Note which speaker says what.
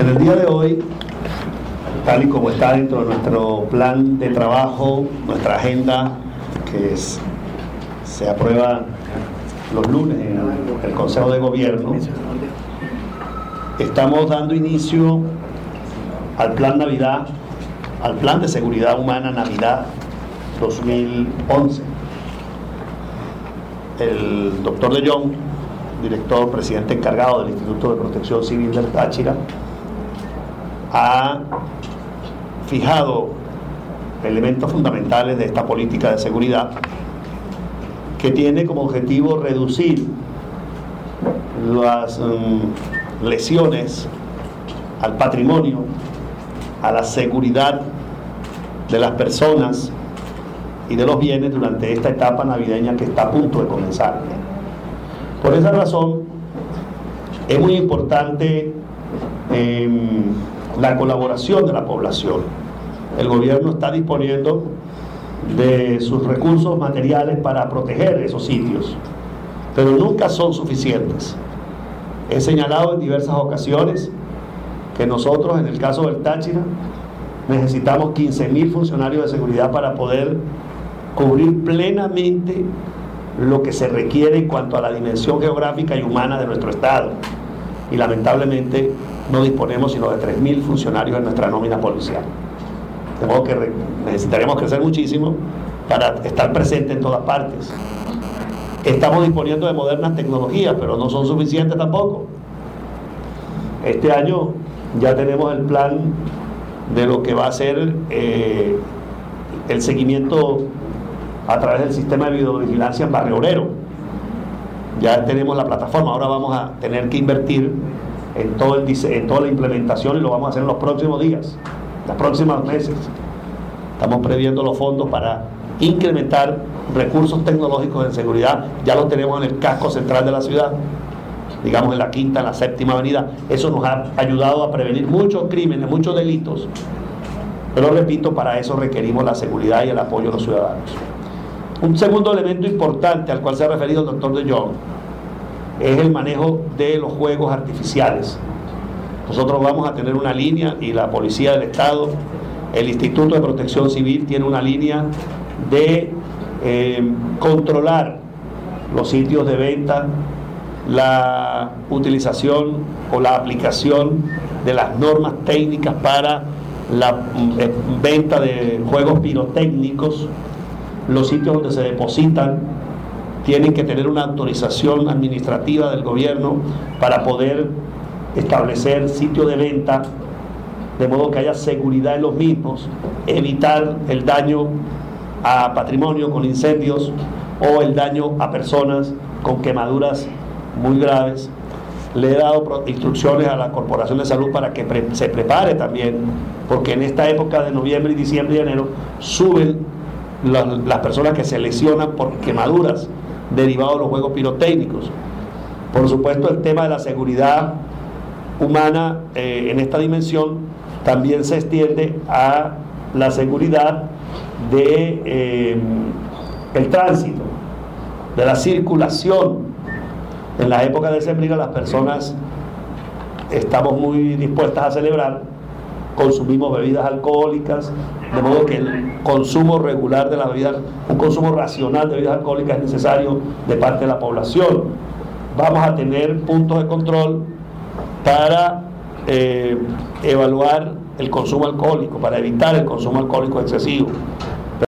Speaker 1: En el día de hoy, tal y como está dentro de nuestro plan de trabajo, nuestra agenda, que se aprueba los lunes en el Consejo de Gobierno, estamos dando inicio al Plan Navidad, al Plan de Seguridad Humana Navidad 2011. El doctor De Jong, director, presidente encargado del Instituto de Protección Civil del Táchira, ha fijado elementos fundamentales de esta política de seguridad que tiene como objetivo reducir las lesiones al patrimonio, a la seguridad de las personas y de los bienes durante esta etapa navideña que está a punto de comenzar. Por esa razón es muy importante la colaboración de la población. El gobierno está disponiendo de sus recursos materiales para proteger esos sitios, pero nunca son suficientes. He señalado en diversas ocasiones que nosotros, en el caso del Táchira, necesitamos 15.000 funcionarios de seguridad para poder cubrir plenamente lo que se requiere en cuanto a la dimensión geográfica y humana de nuestro estado, y lamentablemente no disponemos sino de 3.000 funcionarios en nuestra nómina policial, de modo que necesitaremos crecer muchísimo para estar presentes en todas partes. Estamos disponiendo de modernas tecnologías, pero no son suficientes tampoco. Este año ya tenemos el plan de lo que va a ser el seguimiento a través del sistema de videovigilancia en Barrio Obrero. Ya tenemos la plataforma, ahora vamos a tener que invertir en toda la implementación, y lo vamos a hacer en los próximos días, los próximos meses. Estamos previendo los fondos para incrementar recursos tecnológicos en seguridad. Ya los tenemos en el casco central de la ciudad, digamos en la Quinta, en la Séptima Avenida. Eso nos ha ayudado a prevenir muchos crímenes, muchos delitos, pero repito, para eso requerimos la seguridad y el apoyo de los ciudadanos. Un segundo elemento importante al cual se ha referido el doctor De Jong es el manejo de los juegos artificiales. Nosotros vamos a tener una línea, y la Policía del Estado, el Instituto de Protección Civil tiene una línea de controlar los sitios de venta, la utilización o la aplicación de las normas técnicas para la venta de juegos pirotécnicos. Los sitios donde se depositan tienen que tener una autorización administrativa del gobierno para poder establecer sitio de venta, de modo que haya seguridad en los mismos, evitar el daño a patrimonio con incendios o el daño a personas con quemaduras muy graves. Le he dado instrucciones a la Corporación de Salud para que se prepare también, porque en esta época de noviembre y diciembre y enero suben las personas que se lesionan por quemaduras derivadas de los juegos pirotécnicos. Por supuesto, el tema de la seguridad humana en esta dimensión también se extiende a la seguridad de el tránsito, de la circulación. En la época de decembrina las personas estamos muy dispuestas a celebrar, consumimos bebidas alcohólicas, de modo que el consumo regular de las bebidas, un consumo racional de bebidas alcohólicas es necesario de parte de la población. Vamos a tener puntos de control para evaluar el consumo alcohólico, para evitar el consumo alcohólico excesivo.